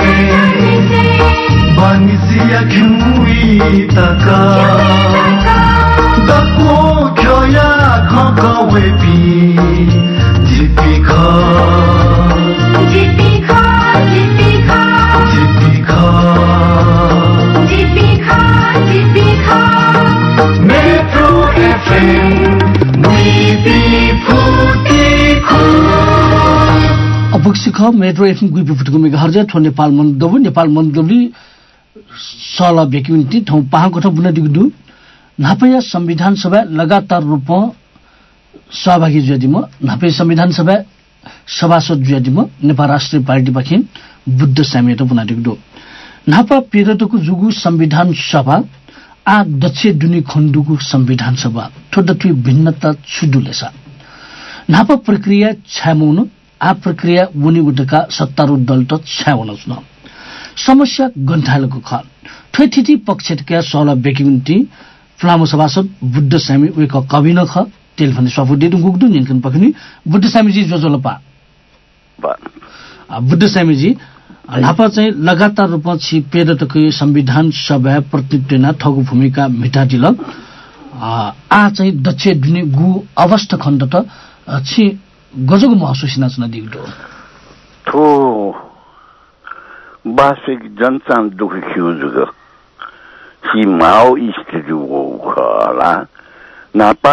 Banisia kiwi taka Dako kyoya kaka wepi Tipika Tipika Tipika Tipika Tipika Tipika Metro FM अवश्यक metro FM गुइपी फुटको megahertz ठो नेपाल मन्दवली साला बेकिन्टी ठौ पाहाको ठौ बुना दिगदु नापया संविधान सभा लगातार रूपमा सहभागी जुदिम नापया संविधान सभा सभासद जुदिम नेपाल राष्ट्रिय पार्टी पखिन बुद्ध सामेत बुना दिगदु नापा पेरतको जुगु संविधान सभा आ दक्ष दुनी खण्डुको संविधान सभा थोदथि भिन्नता छुडुलेसा नापा प्रक्रिया छामुनु आ प्रक्रिया उनी उठका सत्तारूढ दल त छाउन न समस्या गन्थालको ख ठेठिटी पक्षका सला बेकिन्टी फ्लामो सभासद बुद्ध सामी वेक कविन ख टेलिफोन सफुदे दुगुदु निनकन पखनी बुद्ध सामीजी जोजोलपा बुद्ध सामीजी नापा चाहिँ लगातार रूपमा छिपेरतको संविधान सभा प्रतिनिधित्वना ठगु भूमिका मिटादिल आ चाहिँ दक्ष दुनी गु अवस्था खण्ड त छि गजोको महसुस नाच्न दिगदो थो बासिक जनतान दुख खिउ जुग छि माउ स्थिति हो खला नापा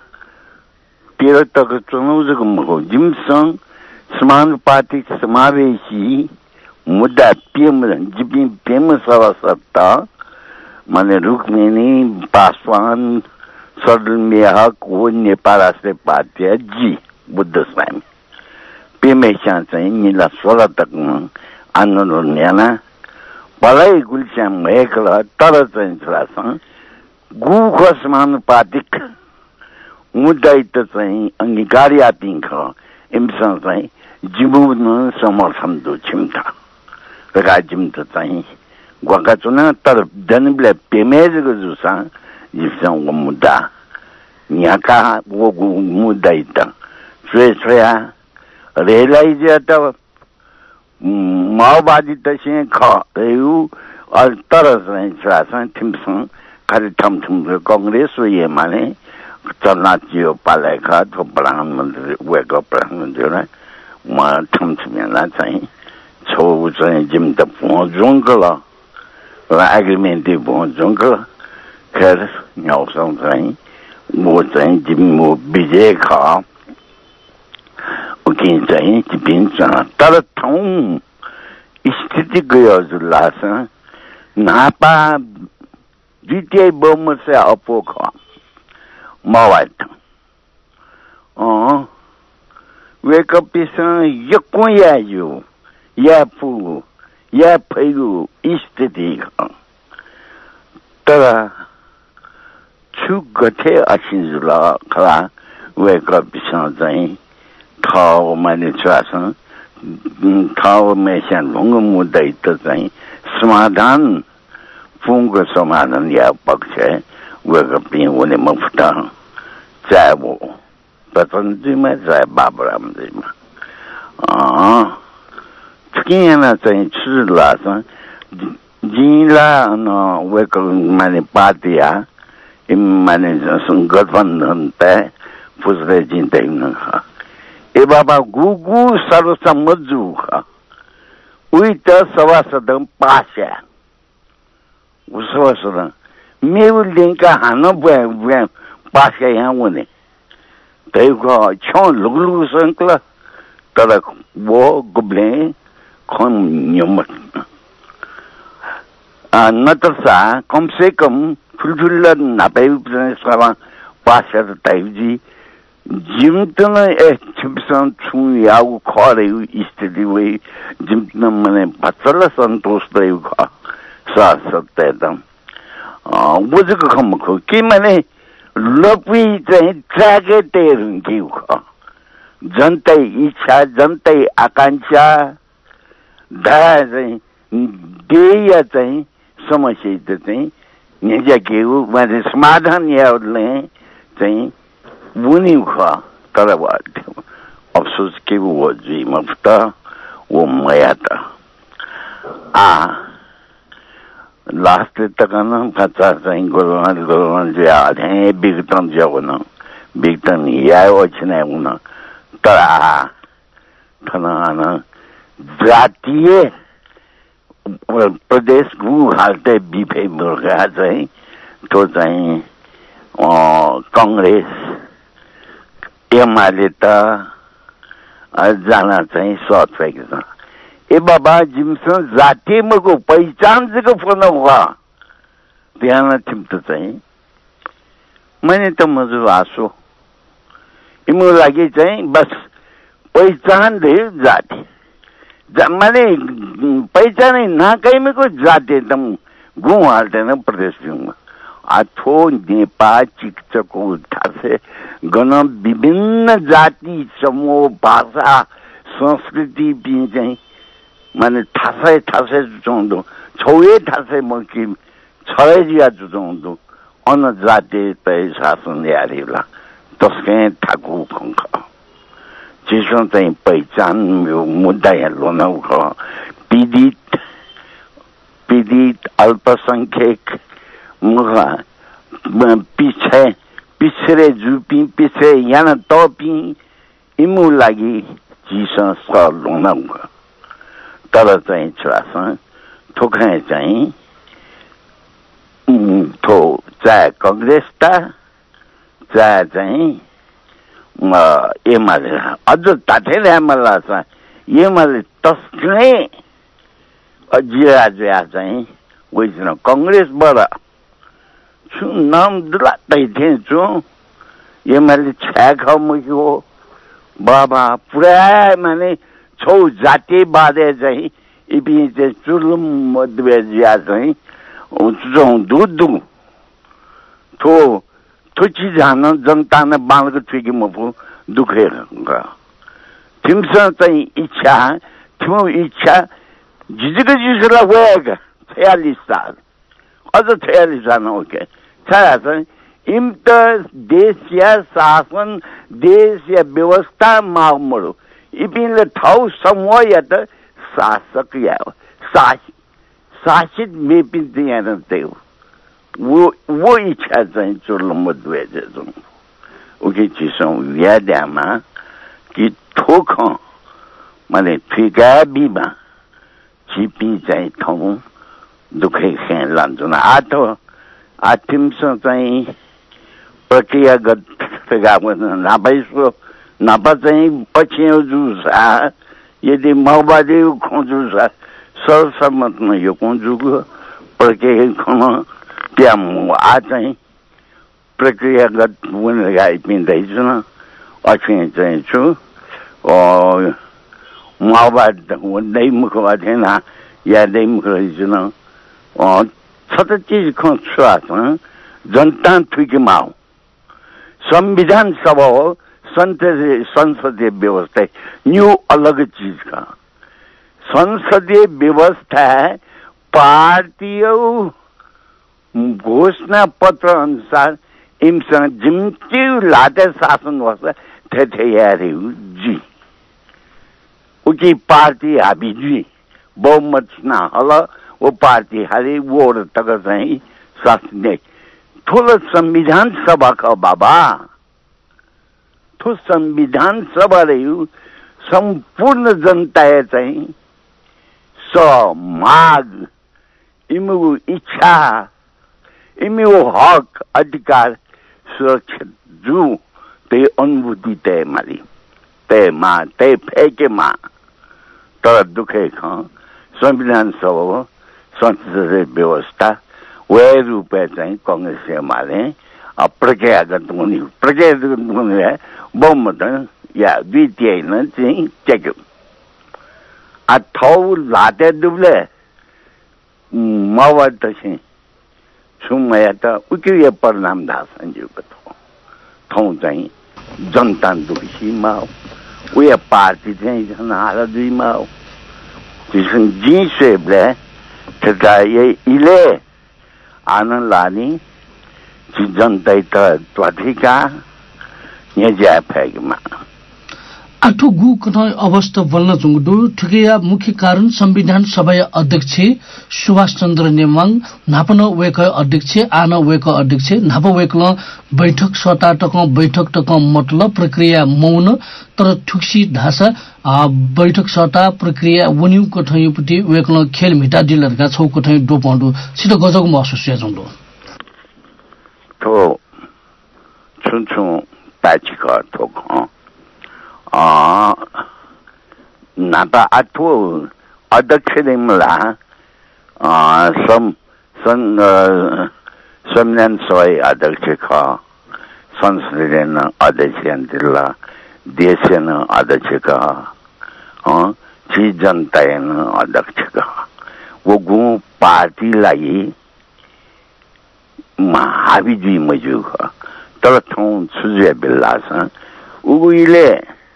पेरतको चुनाव जुग मको जिमसँग समानुपातिक समावेशी मुद्दा पीएम जीपी पीएम सभासत्ता माने रुक्मिनी पासवान सरल मेहक हो नेपाल राष्ट्रिय पार्टी जी बुद्ध स्वामी पेमेशा चाहिँ निला 16 तकमा आन्दोलन ल्याना पलाई गुल्स्याम भएकला तर चाहिँ छलासँग गुख समानुपातिक मुद्दा त चाहिँ अंगीकार्यातिङ ख एमसँग चाहिँ जीवन समर्थन दो छिमता राज्यम त चाहिँ गका चुना तर जनबले पेमेजको जुसा जिसँग मुद्दा यहाँका वो मुद्दा त स्वेच्छया रेलाइज त माओवादी त से खयु तर चाहिँ छासन थिमसँग खाली थम कांग्रेस ये माने चलना जियो पालेका तो प्रधानमन्त्री वेको प्रधानमन्त्री ने म थमथमेला चाहिँ छौ चाहिँ जिम त पहुँचुङ्कल र एग्रिमेन्ट पहुँचुङ्कल खैर न्याउसँग चाहिँ वो चाहिँ जिम वो विजय खा उकिन चाहिँ जिपिन्छ तर ठाउँ स्थिति गयो जुलास नापा द्वितीय बहुमत से अपो खा माओवाद वेकअप यको या फुगु या फैगु स्थिति तर छु गथे असिजुला खला वेकअप चाहिँ ठाउँ माने छासन ठाउँ मेसन भंग मुद्दा त चाहिँ समाधान फुङको समाधान या पक्ष वेकअप होने मुफ्त चाहे वो प्रचण्डजीमा चाहे बाबुरामजीमा किन चाहिँ छुला जिला वेकअप माने पार्टी माने गठबन्धन तय फुसले जिन्दैन ए बाबा गुगु सर्वसम्मत उही त सभासद पास्या सभासद मेरो लिङ्का हान पास्या यहाँ हुने त्यहीको छौ लुगलुगु सङ्कल तर वो गुब्ले खम न्युमत नतसा कम से कम ठुल्ठुला नापाइ सभा पास्या त टाइपजी जिम्तन छिप्सन छु याउ खरेउ स्थिति वही जिम्तन मने पचल सन्तोष देउ ख सत्य त बुझको खमखो के माने लपी चाहिँ ट्रागेटेर हुन्थ्यो ख जनतै इच्छा जनतै आकांक्षा धारा चाहिँ देय चाहिँ समस्या त चाहिँ निजा के हो माने समाधान याले चाहिँ बुनी ख तर अफसोस के वो जी मुफ्त वो मया त लास्ट तक न कच्चा चाहिँ गोलगोल जो आधे बिगटन जाओ बिगटन या वचने उन तर ठना जातीय प्रदेश गु हालते बिफे मुर्गा चाहिँ तो चाहिँ कांग्रेस एमाले त जाना चाहिँ सोच छ ए बाबा जिमसन जाति मको पहिचान जको फोन हुआ त्यहाँ थिम्त चाहिँ मैंने त मजु आसो इमो लागि चाहिँ बस पहिचान दे जाति माने पहिचान नाकैमे को जाति तम गु हाल्थे न प्रदेश में आथो नेपाल चिकचको थासे गण विभिन्न जाति समूह भाषा संस्कृति भी चाहिँ माने ठासै जुझाउँदो छौए ठासै म कि छरै जिया जुझाउँदो अन जाति तय शासन यारीला तस्कै ठाकु खंख जिसो चाहिँ पहिचान यो मुद्दा यहाँ लोनाउ ख पीडित अल्पसंख्यक मुखा पिछरे जुपी पिछरे यहाँ टपी इमु लागि जिसो स लोनाउ ख तर चाहिँ छोरासँग थोकै चाहिँ थो चाहे कांग्रेस ता चाहे चाहिँ एमाले अझ ताठेर एमाले छ एमाले तस्कै अजिया चाहिँ उइसन कांग्रेसबाट छु नाम दुलादै थिए छु एमाले छ्याख मुखो बाबा पुरा माने छौ जाति बादे चाहिँ इपि चाहिँ चुलुम मध्य जिया चाहिँ चुचाउ दुधु थुची जान जनता ने बाँधको ठिकी मफु दुखेर थिमसँग चाहिँ इच्छा थिमो इच्छा जिजको जिसला गएका 46 साल अझ 46 साल ओके छाया चाहिँ इम त देश या शासन देश या व्यवस्था मामलो इपिनले ठाउँ समूह या त शासक या शासित मेपिन यहाँ त्यो वो इच्छा चाहिँ चोर्लम्ब दुएछ उके चिसौँ याद्यामा कि थोक माने ठिका बिमा छिपी चाहिँ ठाउँ दुखै खे लान्छन् आथिमसँग चाहिँ प्रक्रियागत नापाइसो नापा चाहिँ पछि जुसा यदि माओवादी खोजुसा सर्वसम्मतमा यो खोजुको प्रक्रिया खन त्यहाँ आ चाहिँ प्रक्रियागत हुन आइपिँदैछु न अछिन चाहिँ छु माओवादी हुँदै मुख थिएन यादै मुख रहेछु न छत चिज खुवाछ जनता ठुकीमा हो संविधान सभा हो संसदीय व्यवस्था न्यू अलग चीज का संसदीय व्यवस्था पार्टी घोषणा पत्र अनुसार इमसँग जिम्ची लाते शासन वर्ष थे यारे जी उकी पार्टी हाबी जी बहुमत ना हल वो पार्टी हारे वो तक चाहिँ शासन ठुलो संविधान सभा का बाबा तो संविधान सभा रह्यो संपूर्ण जनता चाहिँ माग इमु इच्छा इमु हक अधिकार सुरक्षित जो ते अनुभूति तय माली तय फेकेमा तर दुखे ख संविधान सभा संसदीय व्यवस्था वे रूपे चाहिँ कांग्रेस एमाले प्रक्रियागत हुने बहुमत या द्वितीय चाहिँ टेक्यो थौ लाते दुब्ले माओवादी त चाहिँ छुमया त उकियो परिणाम धा संजीवको थौ चाहिँ जनता दुखीमा उयो पार्टी चाहिँ झन् हाल दुईमा हो त्यसको जी सेबले त्यता इले आनन्द लाने जनता त त्वधिका यहाँ जाए फेगमा आठो गु कथा अवस्था बल्न चुङडु ठुकेया मुख्य कारण संविधान सभा अध्यक्ष सुभाष चन्द्र नेमाङ नापन वेक अध्यक्ष आन वेक अध्यक्ष नाप वेकल बैठक सता टक बैठक टक मतलब प्रक्रिया मौन तर ठुक्सी ढासा बैठक सता प्रक्रिया वन्यु कठयुपति वेकल खेल मिटा डिलरका छौ कठय डोपण्डु सित गजग महसुस याजंडु तो छुछु ताचिका थोक नाता आठो अध्यक्ष ने मला संविधान सभा अध्यक्ष का संसदीय अध्यक्ष अंतिला देश अध्यक्ष का चीज जनता अध्यक्ष का वो गु पार्टी लाई महाविजी मजू का तर थों सुझे बिल्लास उगुइले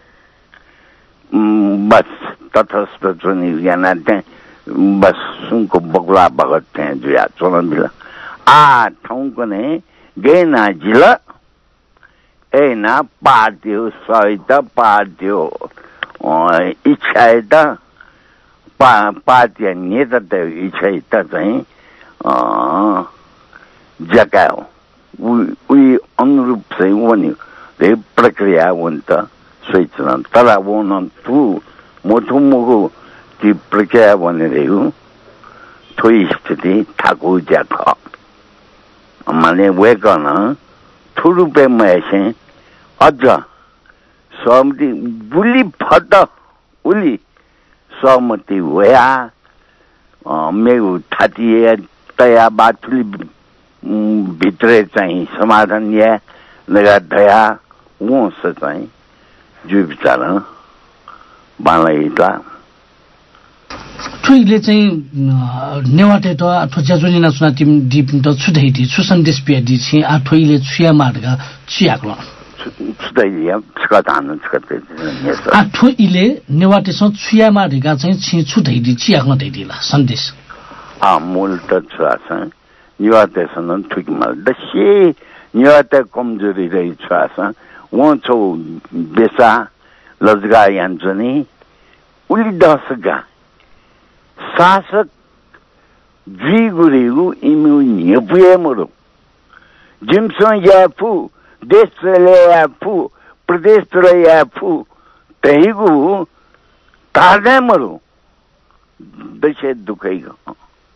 बस तटस्थ चुनी ज्ञान बस सुनको बगला भगत हैं जो या चलन बिला ठाउँ को ने गए ना जिला ए ना पार्टी हो सहित पार्टी हो इच्छा है पार्टी नेता तो इच्छा है चाहिँ जगह उही अनुरूप चाहिँ वनी प्रक्रिया वंत सोचना तला वो न तू मोटू मोगो की प्रक्रिया बने रही थोड़ी स्थिति ठाकुर जाखा माने वे कहना थोड़ू पे मैं से अजा सहमति बुली फटा उली सहमति हुआ मेरे ठाती है तया बातुली भीतरे चाहिए समाधान ये लगा दया वो से चाहिए जो बिचारा बालाइता ठुइले चाहिँ नेवाटे त अथवा ज्याजुनिना सुना टिम डिप त छुदैति सुसन्देश पेदि छि आठोइले छुया मार्गा छियाक्ल छुदैया छकतान छकते आठोइले नेवाटे स छुया मार्गा चाहिँ छि छुदैति छियाक्ल दैदिला सन्देश मूल त छास नेवाटे सन ठुकमा दशे नेवाटे कमजोरी रही छास वो छो बेसा लजगा यान्जनी उली दसगा शासक जी गुरेगु इमु न्यपुए मरो जिमसो याफु देश ले याफु प्रदेश ले याफु तहिगु तारने मरो दशे दुखैगो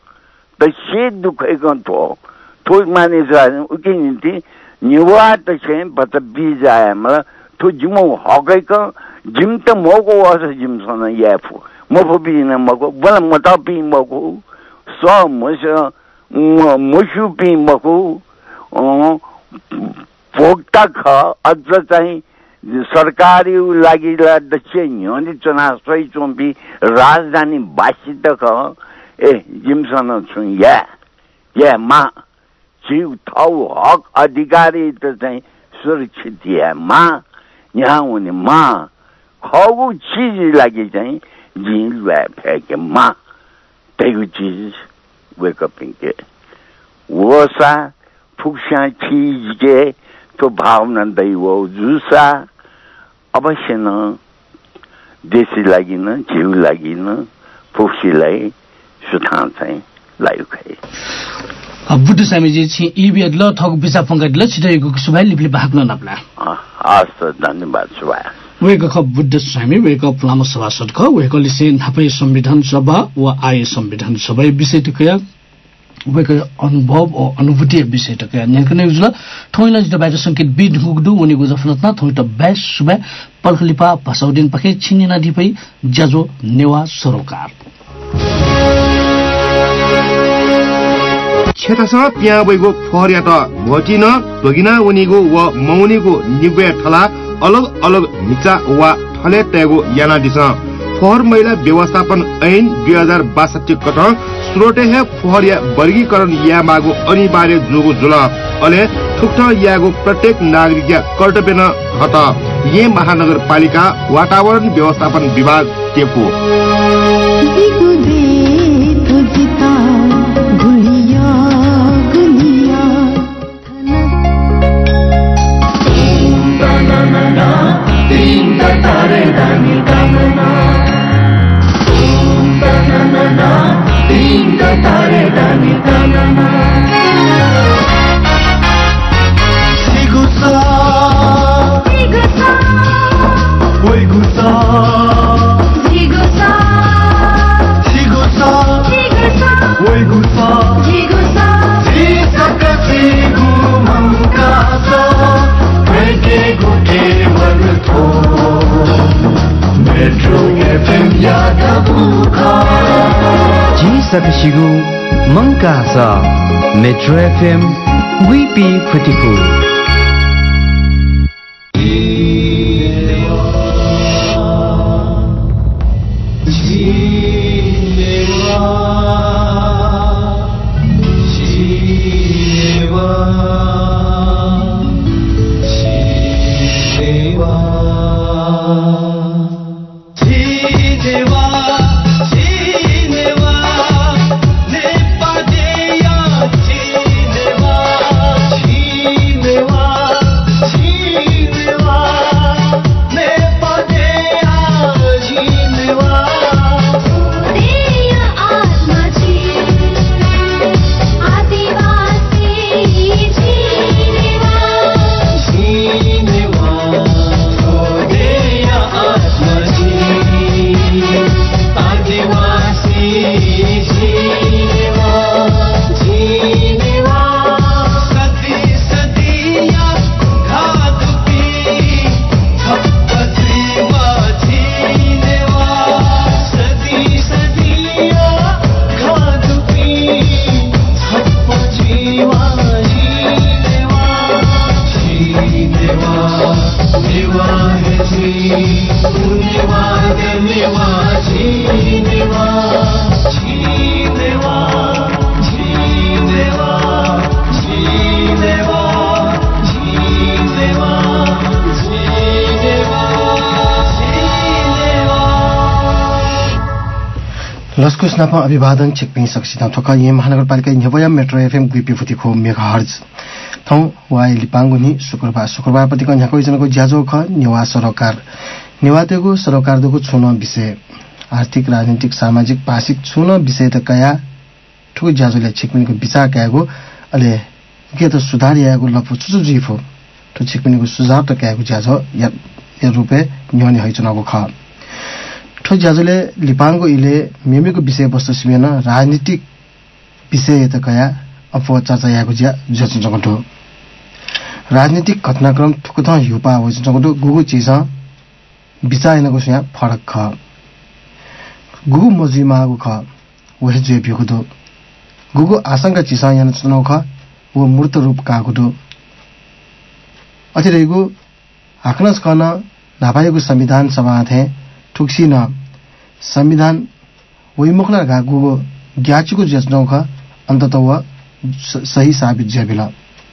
तो माने जाने उके निति निवा त चाहिँ बत बीज आए मलाई तो जिमो हकै का जिम त मको वास जिम सन याफु मफो बिन मको बल मता पि मको स मसु पि मको भोक्ता ख अझ चाहिँ सरकारी लागि दक्षिण न्योनी चना सही चोम्पी राजधानी बासी त ख ए जिम सन छु या मा जीव थाउ हक अधिकारी त चाहिँ सुरक्षित है माँ यहाँ उन्हें माँ खाऊ चीज लगी चाहिँ जील वे फेंके माँ तेगु चीज वे कपिंगे वो सा फुक्शा चीज के तो भावना दई वो जूसा अवश्य न देशी लगी न जीव लगी न फुक्सी लाई सुथान चाहिँ लायु खाए बुद्ध सामीजी छि इबे ल थक बिसा पंगत ल छिटैको सुभाइ लिपले भाग्न नपला हस् धन्यवाद सुभाइ वेको ख बुद्ध सामी वेको प्लाम सभासद ख वेको लिसे नापै संविधान सभा व आय संविधान सभा विषय टकया वेको अनुभव ओ अनुभूति विषय टकया नेकने उजला थोइला जित बाइट संकेत बिद हुगदु उनी गुजफनतना थोइट बेस सुभाइ पलखलिपा पसाउदिन पखे छिनिना दिपै जजो नेवा सरोकार क्षेत्रसँग पिया बैगो फोहरिया त घटिन तोगिना उनीगो व मौनीगो निगुया ठला अलग अलग निचा वा ठले तयगो याना दिस फोहर महिला व्यवस्थापन ऐन 2062 कठ स्रोटे है फोहरिया वर्गीकरण या मागो अनिवार्य जोगो जुल अले ठुक्ठ यागो प्रत्येक नागरिक कर्तव्य न हत ये महानगरपालिका वातावरण व्यवस्थापन विभाग टेको Tatareda जी सकसिगु मंकासा मेट्रो एफएम वीपी फटिफु लस्कु स्नापा अभिवादन चिकपिङ सक्सिता थोका ये महानगरपालिका न्यवया मेट्रो एफएम गुइपी फुतिखो मेगाहर्ज थौ वाइ लिपांगुनी शुक्रबार प्रतिको न्याको जनको ज्याजो ख नेवा सरकार नेवातेको सरकारको छुन विषय आर्थिक राजनीतिक सामाजिक भाषिक छुन विषय त कया ठुक ज्याजोले चिकपिङको विचार कयाको अले के त सुधार याको लपु चुचु जिफो त चिकपिङको सुझाव त कयाको ज्याजो या रुपे न्योने हैचनको ख ठो ज्याजोले लिपाङको इले मेमेको विषय वस्तु सिमेन राजनीतिक विषय त कया अफवा चर्चा याको ज्याजो राजनीतिक घटनाक्रम ठुकुथ युपा हो जगतो गुगु चिज विचारनको सुया फरक ख गुगु मजुमागु ख वहे जेपिको दो गुगु आशंका चिसा यान चुनाव ख वो मूर्त रूप कागु दो अतिरेगु हाकनस कन नापाएको संविधान सभा थे ठुक्सी न संविधान वैमुखला गागु ग्याचुको जस्नौ ख अन्तत व सही साबित जेबिला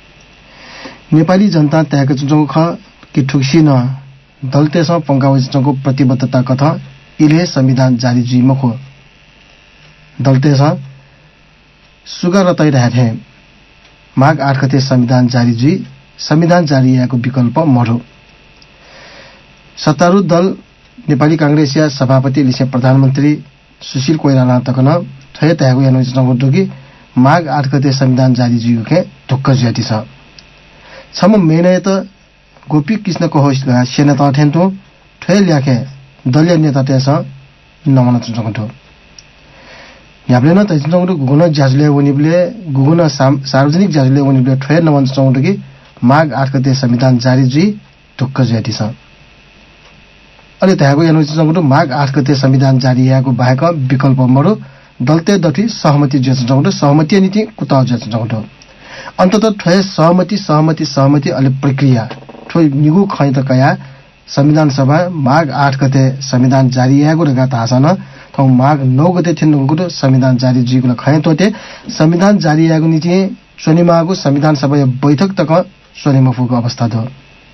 नेपाली जनता त्यागको चुनाव ख कि ठुक्सी न दलतेसँग पंगाव जको प्रतिबद्धता कथा इले संविधान जारी जुइमखो दलतेसँग सुगर रतै रहे माघ 8 गते संविधान जारी जुइ संविधान जारी याको विकल्प मरो सत्तारूढ दल नेपाली कांग्रेसिया सभापति लिसे प्रधानमन्त्री सुशील कोइराला तकन थय त्यागो यानो जगोटोकी माघ 8 गते संविधान जारी जुइके ढुक्क ज्याति छ छम मेने त गोपी कृष्णको होस्ट गा सेनेता थेन्तो थय ल्याखे दलीय नेता तेस नमन चुचगठो याबले न तजंगो गुगुन ज्याजले वनिबले गुगुन सार्वजनिक ज्याजले वनिबले थय नमन चुचगठो माघ 8 गते संविधान जारी जुइ ढुक्क ज्याति छ अले त्यागो यानो चुचगठो माघ 8 गते संविधान जारी याको बाहेक विकल्प मरो दलते दठी सहमति ज्याजंगो सहमति नीति कुता ज्याजंगो अन्तत ठय सहमति अले प्रक्रिया ठोइ निगु खै त कया संविधान सभा माघ 8 गते संविधान जारी यागु रगा तासन थौ माघ 9 गते थिन्नुगु संविधान जारी जुइगु खै तोते संविधान जारी यागु नीति शनिमागु संविधान सभा बैठक तक शनिमफुको अवस्था दो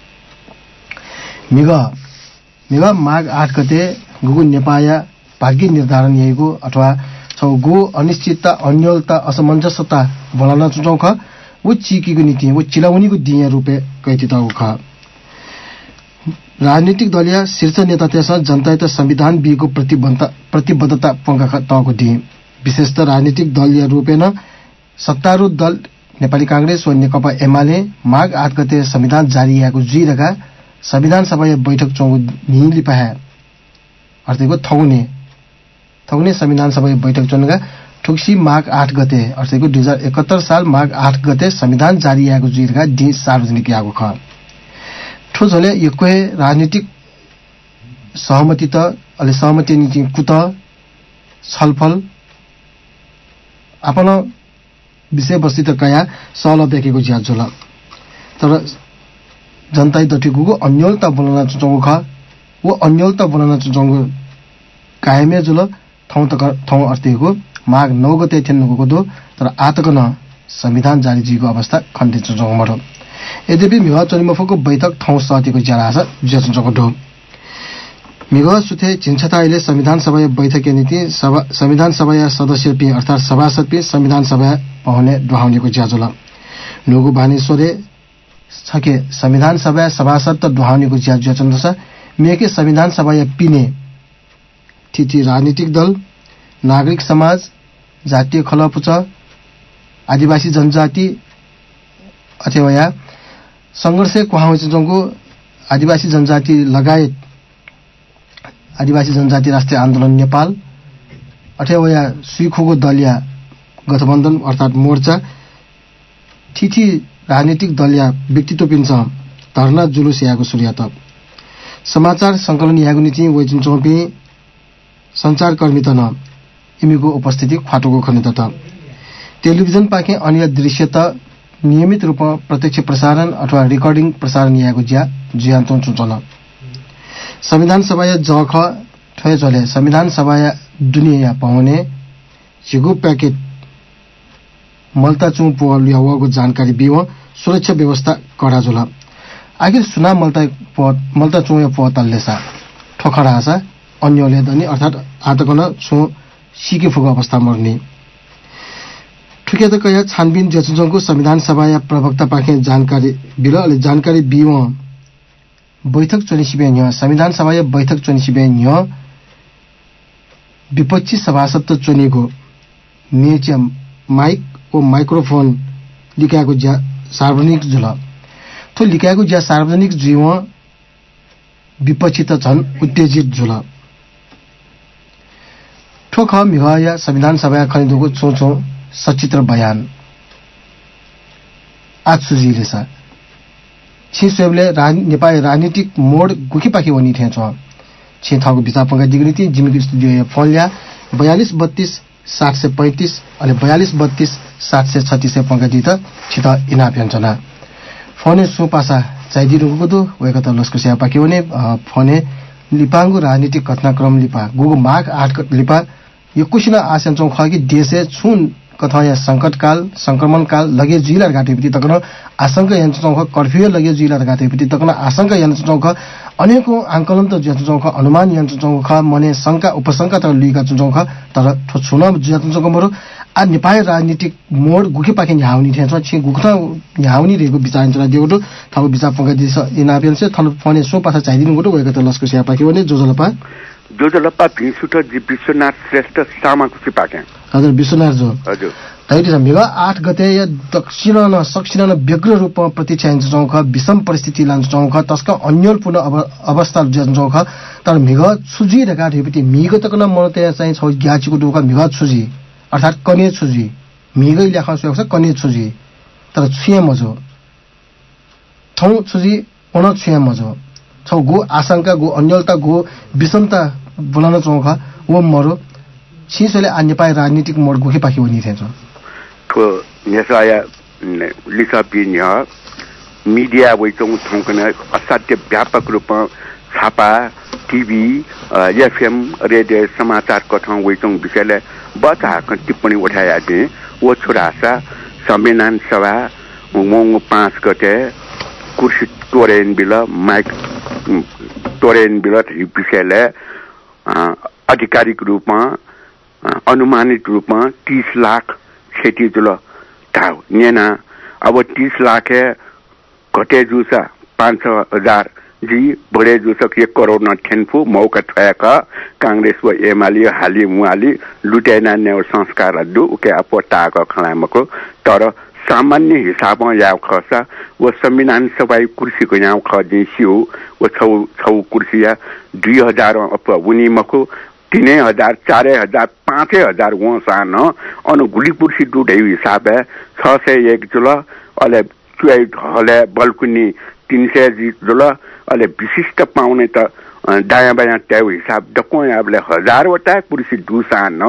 मिगा माघ 8 गते गुगु नेपाया भाग्य निर्धारण यागु अथवा छौ गु अनिश्चितता अन्यलता असमञ्जसता बढाउन चुचौख वो चिकीको नीति वो चिलाउनीको दिए रुपे कैतिताको ख राजनीतिक दलीय शीर्ष नेता त्यस जनता त संविधान बिको प्रतिबद्धता पंगा तको दिए विशेषतः राजनीतिक दलीय रूपेन सत्तारूढ दल नेपाली कांग्रेस व नेकपा एमाले माघ 8 गते संविधान जारी याको जुइरका संविधान सभा बैठक चौ निली पाए अर्थको थौने संविधान सभा बैठक चुनगा ठुक्सी माघ 8 गते अर्थको 2071 साल माघ 8 गते संविधान जारी याको जुइरका दि सार्वजनिक याको ख ठोजले यको राजनीतिक सहमति त अले सहमति नीति कुत छलफल आफ्नो विषयवस्तु त कया सल बेकेको ज्या जुल तर जनता दटिको अन्यलता बोल्न चुचाउ ख वो अन्यलता बोल्न चुचाउ कायमे जुल ठाउँ अर्थको माघ 9 गते थेन्नुको दो तर आतकन संविधान जारी जीको अवस्था खण्डित चुचाउ मरो यद्यपि मिह चनिमफको बैठक ठाउँ सतिको ज्यारा छ ज्याचुचाउ ढो मिगो सुथे चिन्छताइले संविधान सभा बैठक नीति संविधान सभा सदस्य पि अर्थात सभासद पि संविधान सभा पहुने डुहाउनेको ज्याजुल नुगु बानेश्वरे छके संविधान सभा सभासद त डुहाउनेको ज्याजु चन्द्र छ मेके संविधान सभा पिने थिति राजनीतिक दल नागरिक समाज जातीय खलपुच आदिवासी जनजाति अथवा संघर्ष कुहाउचको आदिवासी जनजाति लगायत आदिवासी जनजाति राष्ट्रिय आन्दोलन नेपाल अथवा सुइखोको दलिया गठबन्धन अर्थात मोर्चा थिथि राजनीतिक दलिया व्यक्तित्व पिन्छ धरना जुलुस याको सुर्यात समाचार संकलन यागु नीति वैजुन चौपी संचारकर्मी त न इमीको उपस्थिति फाटोको खनित त टेलिभिजन पाके अन्य दृश्य त नियमित रूपमा प्रत्यक्ष प्रसारण अथवा रेकर्डिङ प्रसारण यागु ज्यान्तों चुचन संविधान सभा जख ठय चले संविधान सभा दुनिया पाउने जिगु पैकेट मल्ता चुं पोलियाको जानकारी बिव सुरक्षा व्यवस्था कडा जुल आखिर सुना मल्ता चुं पोतल्लेसा ठोखरासा अन्यले दनि अर्थात आतकन छु सिके फुको अवस्था मर्ने ठुके त कया छानबिन जचुजको संविधान सभा प्रवक्ता पाखे जानकारी बिल अलि जानकारी बिव बैठक चोनिसिबे संविधान सभा बैठक चोनिसिबे विपक्षी सभासद त चोनेको नेच माइक ओ माइक्रोफोन लिकाको सार्वजनिक जुल तो लिकाको सार्वजनिक जीव विपक्षी त छन् उत्तेजित जुल ठोख मिघया संविधान सभा खनिदोको चोचो सचित्र बयान आज सुजिले छ छिस्वेबले नेपाली राजनीतिक मोड गुखीपाखी वनी थे छ थाको बिचापंगा डिग्री जिमिक स्टुडियो फोल्या 42 32 735 अनि 42 32 736 पंगा दित छित इनाप्यञ्चना फोने सुपासा चाहिदिरुको दु वेकत लस्को स्या पाके वने फोने लिपांगु राजनीतिक घटनाक्रम लिपा गुगु माघ 8 लिपा यो कुशिना आशंचौ खगी देशे छुन कथाया संकटकाल संक्रमणकाल लगे जिल्ला घाटेपति तकन आशंका यन्त्रौख कर्फ्यू लगे जिल्ला घाटेपति तकन आशंका यन्त्रौख अनेकौं आंकलन त जतौख अनुमान यन्त्रौख मने शंका उपशंका त लिका चौख तर छुना जतौख मरो आ नेपाली राजनीतिक मोड गुके पाके न्याउनी थे छ गुखा न्याउनी रेको विचार चला देउटो थाको विचार पंगा दिस इनापेल से थल फने सो पासा चाहिदिनु गोटो गएको त लस्को स्या पाके वने जोजलपा भिसुट जी विश्वनाथ श्रेष्ठ सामाको सिपाके हजुर विश्वनाथ जो हजुर तैले मेगा 8 गते दक्षिण न सक्सिन न व्यग्र रूपमा प्रतीक्षा चौख विषम परिस्थिति लान्छ चौख तस्का अन्यलपूर्ण अवस्था जन्चौख तर मेगा छुजी रेका थिएपछि मिगो तक न मनते चाहिँ छ ग्याचीको डोका मेगा छुजी अर्थात कने छुजी मिगै लेखा सक्छ कने छुजी तर छुए मजो थौ छुजी ओन छुए मजो छौ गो आशंका गो अन्यलता गो विषमता बोलाउन चौख वो मरो छिसले आ नेपाली राजनीतिक मोड गुखी पाखी वनी थे तो नेसाया लिसा पिन्या मीडिया वैचौं थौकन असाध्य व्यापक रूपमा छापा टिभी एफएम रेडियो समाचार कथाउँ वैचौं विषयले बचा टिप्पणी उठाया थिए वो छोरासा संविधान सभा मोंग 5 गते कुर्सी तोरेन बिल माइक तोरेन बिल विषयले आधिकारिक रूपमा अनुमानित रूपमा 30 लाख खेती जुल थाउ नेना अब 30 लाख घटे जुसा 500,000 जी बढे जुसा 1 करोड न ठेनफु मौका थयाका कांग्रेस व एमाले हाली मुआली लुटेना ने संस्कार दु उके अपटाको खलामको तर सामान्य हिसाबमा याव खसा व संविधान सभा कुर्सीको याव खदिसियो व छौ कुर्सीया 2000 अप उनी मको 3000 4000 5000 वसान अनुगुली कुर्सी दुडै हिसाब 601 जुल अले चुइ हले बल्कुनी 300 जुल अले विशिष्ट पाउने त दायाँ बायाँ ट्याउ हिसाब डक्को आपले हजारवटा कुर्सी दुसान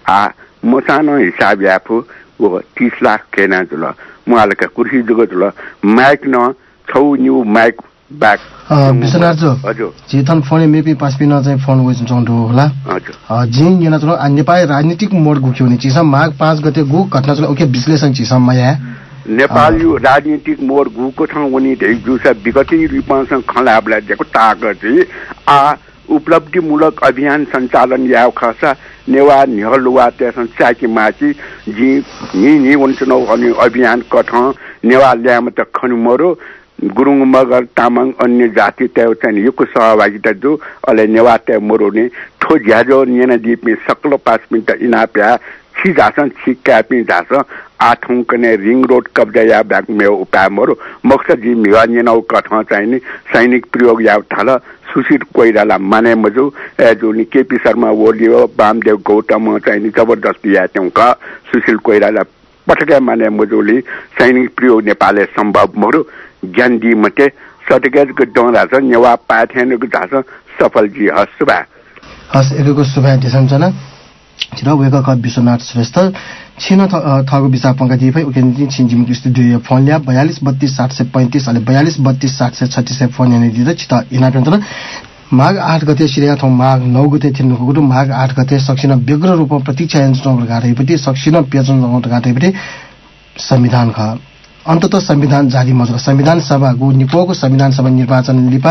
मसानो हिसाब याफो वो 30 लाख केना जुल मुआलका कुर्सी जुगो जुल माइक न छौ न्यू माइक ब्याक विश्वनाथ हजुर चेतन फोन मेपी 5 पिन चाहिँ फोन वेज चौंडो होला हजुर जिन yana चलो नेपाली राजनीतिक मोड गुक्यो नि चिस माघ 5 गते गु घटना चलो ओके विश्लेषण चिस माया नेपाल यो राजनीतिक मोड गुको ठाउँ उनी धेरै जुसा विगती रूपसँग खलाबलाई दिएको ताकत चाहिँ उपलब्धिमूलक अभियान सञ्चालन याव खसा नेवा निहलुवा त्यसन चाकी माची जी नि वन्छनो अनि अभियान कठ नेवा ल्याम त खनुमरो गुरुङ मगर तामाङ अन्य जाति त्यो चाहिँ यो सहभागिता जो अले नेवा त्यो मरोने ठो ज्याजो निना दिपमे सक्लो 5 मिनेट इनाप्या छि जासन छिक्कापि जास आठौं कने रिङ रोड कब्जा या ब्याक मे उपाय मरो मकसद जी मिवान्यनौ कठ चाहिँ नि सैनिक प्रयोग या थाल सुशील कोइराला माने मजु जो नि केपी शर्मा ओलियो बामदेव गौतम चाहिँ नि जबरदस्ती या त्यौका सुशील कोइराला पटके माने मजुली सैनिक प्रयोग नेपालले सम्भव मरो ज्ञानदी मते सटकेज को डोरा छ नेवा पाथेनको जास सफल जी हसबा हस एकको सुभा दिसञ्चना छिरा वेका क विश्वनाथ श्रेष्ठ छिन थगो विचापंका दिफै उकेन्जी छिन्जिम स्टुडियो फोन ल्या 42 32 735 अनि 42 32 736 फोन याने दिदा छिता इनापेन्त्र माघ 8 गते सिरिया थौ माघ 9 गते थिन्नुको गुरु माघ 8 गते सक्सिन व्यग्र रूपमा प्रतीक्षा यन्त्र गाडेपछि सक्सिन पेजन गाडेपछि संविधान ख अन्ततः संविधान जारी मजला संविधान सभा गु निपोको संविधान सभा निर्वाचन लिपा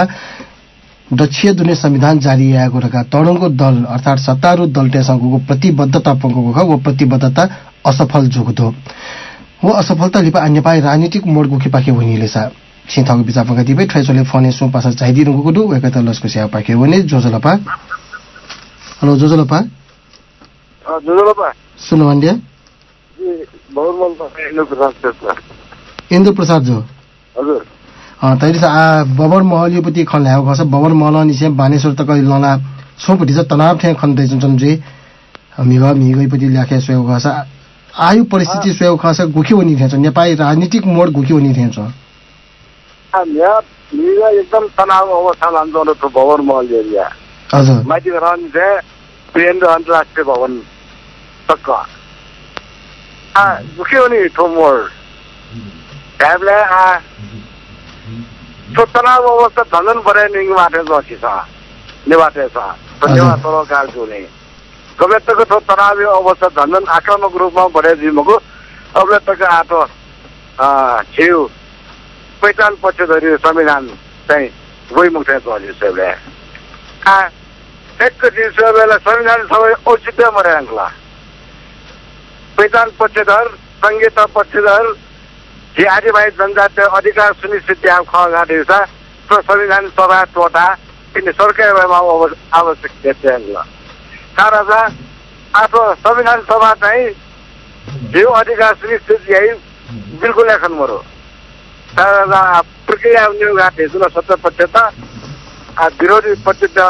दक्षिण दुने संविधान जारी आएको रका तडुङको दल अर्थात सत्तारूढ दल टेसँगको प्रतिबद्धता पंगको ख वो प्रतिबद्धता असफल जोगदो वो असफलता लिपा नेपाली राजनीतिक मोड गुखि पाके हुनेले सा छिथाको बिचापका दिबे ट्रेसोले फोन सो पासा चाहिदिनुको गुडु एकता लसको स्या पाके हुने जोजलपा हेलो जोजलपा सुनवन्डिया इन्द्र प्रसाद जो हजुर तैले बबर महलियोपति खन्लायो खस बबर महल निसे बानेश्वर तक लना सोपति ज तनाव थे खन्दै जुन जे मिगा मिगैपति ल्याखे सोयो खस आयु परिस्थिति सोयो खस गुखियो नि थेछ नेपाली राजनीतिक मोड गुखियो नि थेछ यहाँ मिगा एकदम तनाव अवस्था लान्छ त बबर महल एरिया हजुर माथि रहन चाहिँ प्रेम अन्तर्राष्ट्रिय भवन तक गुखियो नि ठो मोड ट्याबले तो तनाव अवस्था धनन बरे निंग माटे जोची सा नेवाटे सा नेवा सरकार जुने कबे तक तो तनाव अवस्था धनन आक्रामक रूपमा बरे जिमको अबले तक आतो छिउ पहिचान पक्षधरी संविधान चाहिँ वही मुख्य जोली सबले एक दिन सबले संविधान सबै औचित्य मरेंगला पहिचान पक्षधर संहिता पक्षधर जे आदिवासी जनजाति अधिकार सुनिश्चित खगाडे छ तो संविधान सभा टोटा इन सरकारमा आवश्यक देखेला कारण आफ्नो संविधान सभा चाहिँ जो अधिकार सुनिश्चित यही बिल्कुल लेखन मरो कारण प्रक्रिया न्यू गाटे जुन सत्ता पक्षता विरोधी पक्षता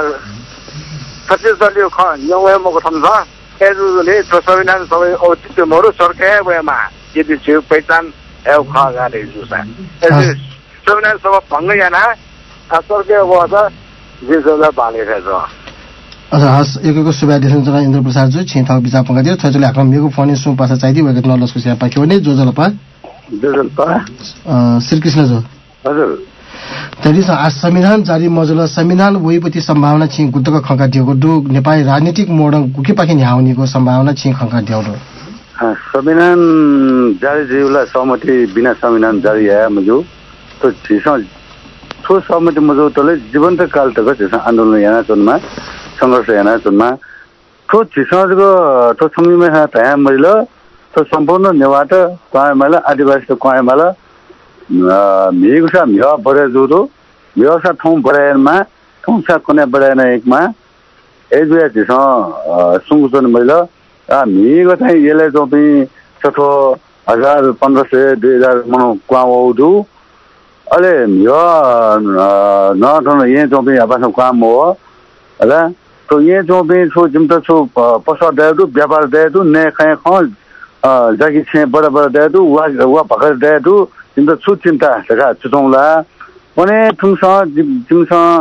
सचिव ख न्यौमको थम छ एजुले तो संविधान सभा औचित्य मरो सरकारमा यदि जो पहिचान एउ खगाडे जुसा संविधान सभा भङ्ग याना सरकार भएछ जिसले बालेछ हस एकको सुभा दिसञ्चना इन्द्र प्रसाद जो छिथाउ बिचापंका दियो थचले आक्रम मेको फोन सो पासा चाहिदि वेक नलसको स्या पाक्यो ने जोजलपा श्रीकृष्ण जो हजुर तरी आज संविधान जारी मजुल संविधान वहीपति सम्भावना छि गुद्दक खंका दिएको दु नेपाली राजनीतिक मोड गुके पाके न्याउनीको सम्भावना छि खंका दिएको संविधान जारी जीवला सहमति बिना संविधान जारी आया मजु तो छिसा ठो सहमति मजु तले जीवन्त काल तक छिसा आन्दोलन याना चुनमा संघर्ष याना चुनमा ठो छिसाको ठो संविधान है तया महिला तो सम्पूर्ण नेवाट क्वायमाला आदिवासी तो क्वायमाला मिगुसा मिया बडे जुरो व्यवसाय ठाउँ बडायमा ठाउँसा कुनै बडायन एकमा एजुया छिसा सुङचन महिला मिगो चाहिँ यसले चाहिँ छठो 1500 2000 मनो क्वाउदु अले यो न ये चाहिँ अब काम हो होला तो ये चाहिँ छु जिम त छु पसा देदु व्यापार देदु ने खाए ख जगी छे बडा देदु वा भकर देदु जिम त छु चिन्ता सका छुटौला भने थुङसा जिमसा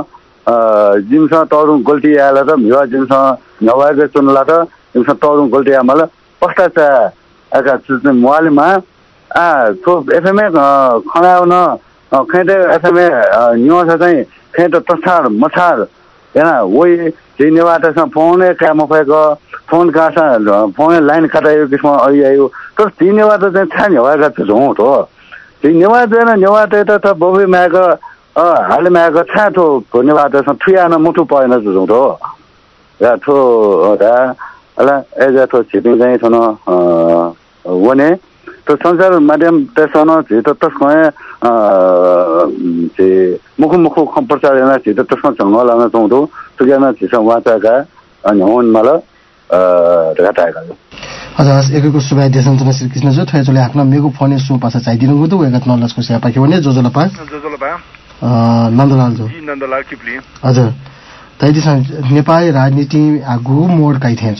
जिमसँग तरुङ गोल्टी आएर त मिवा जिमसँग नभएको चुनला त जिमसँग तरुङ गोल्टी आमाला पस्ता आका चुने मुआलिमा थो एफएमए खनाउन खैटे एफएमए न्यूज चाहिँ खैटे तसार मछार हैन वही जिनेवाटसँग फोन काम भएको फोन कासा फोन लाइन काटायो किसमा आयो तर जिनेवाट चाहिँ छान भएका छ झौ त जिनेवाट त बबे माको हाले माको छातो धन्यवादसँग थुयान मुठु पाएन झौ त या थो अला एजा थो छिपिङ चाहिँ थन वने तो संसार माध्यम त्यसन छिटो तस्को जे मुखु प्रचार गर्न छिटो तस्को सँग लान चाउँदो तुजना छिसो वाचाका अनि हुन मल रटाएका हजुर एकको सुबाई देशन्तन श्री कृष्ण जो थयचले आफ्नो मेगु फोन सु पासा चाहिदिनु गयो त वेगत नलसको स्यापा के भने जोजोलपा नन्दलाल जो जी नन्दलाल किप्ली हजुर तैदिस नेपाली राजनीति आगु मोड काइ थिएछ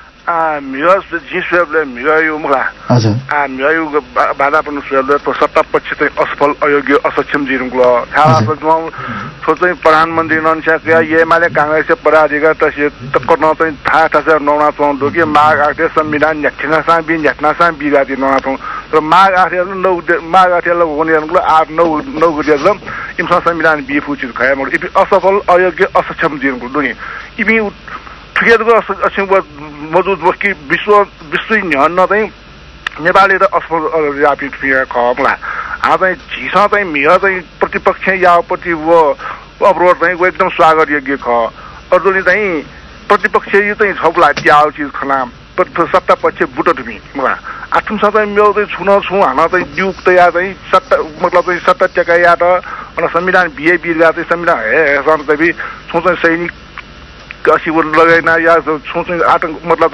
मियास जिसले मियायु मुला हजुर मियायु बाधा पनि सुले तो सत्ता पक्ष चाहिँ असफल अयोग्य असक्षम जिरुङलो थाहा छ चाहिँ प्रधानमन्त्री नन्स्या एमाले कांग्रेस पराधिकार तसे तक्कर न चाहिँ थाहा थाहा नौना चौं के माग आथे संविधान न्याक्ना सा बिगादी नौना चौं र माग आथे नौ माग आथे ल होनेको 8 9 गुडियल इमसा संविधान बिफुचित खया म असफल अयोग्य असक्षम जिरुङलो दुनी इबी ठुकेको असिङ मजबुत वस्की विश्व न्यान चाहिँ नेपाली त असफल यापी फिया खला चाहिँ झिसा चाहिँ मिया चाहिँ प्रतिपक्ष यापति वो अवरोध चाहिँ एकदम स्वागत योग्य ख अर्जुनले चाहिँ प्रतिपक्ष यो चाहिँ सबलाई त्याउ चीज खला सत्ता पक्ष बुट धुमी मलाई आठम सा चाहिँ मेरो चाहिँ छु हाना चाहिँ युक्त या चाहिँ सत्ता मतलब चाहिँ सत्ता टेका या त अनि संविधान बिए बिरगा चाहिँ संविधान हे सन चाहिँ सोच सैनिक असी वो लगाइना या सोच आतंक मतलब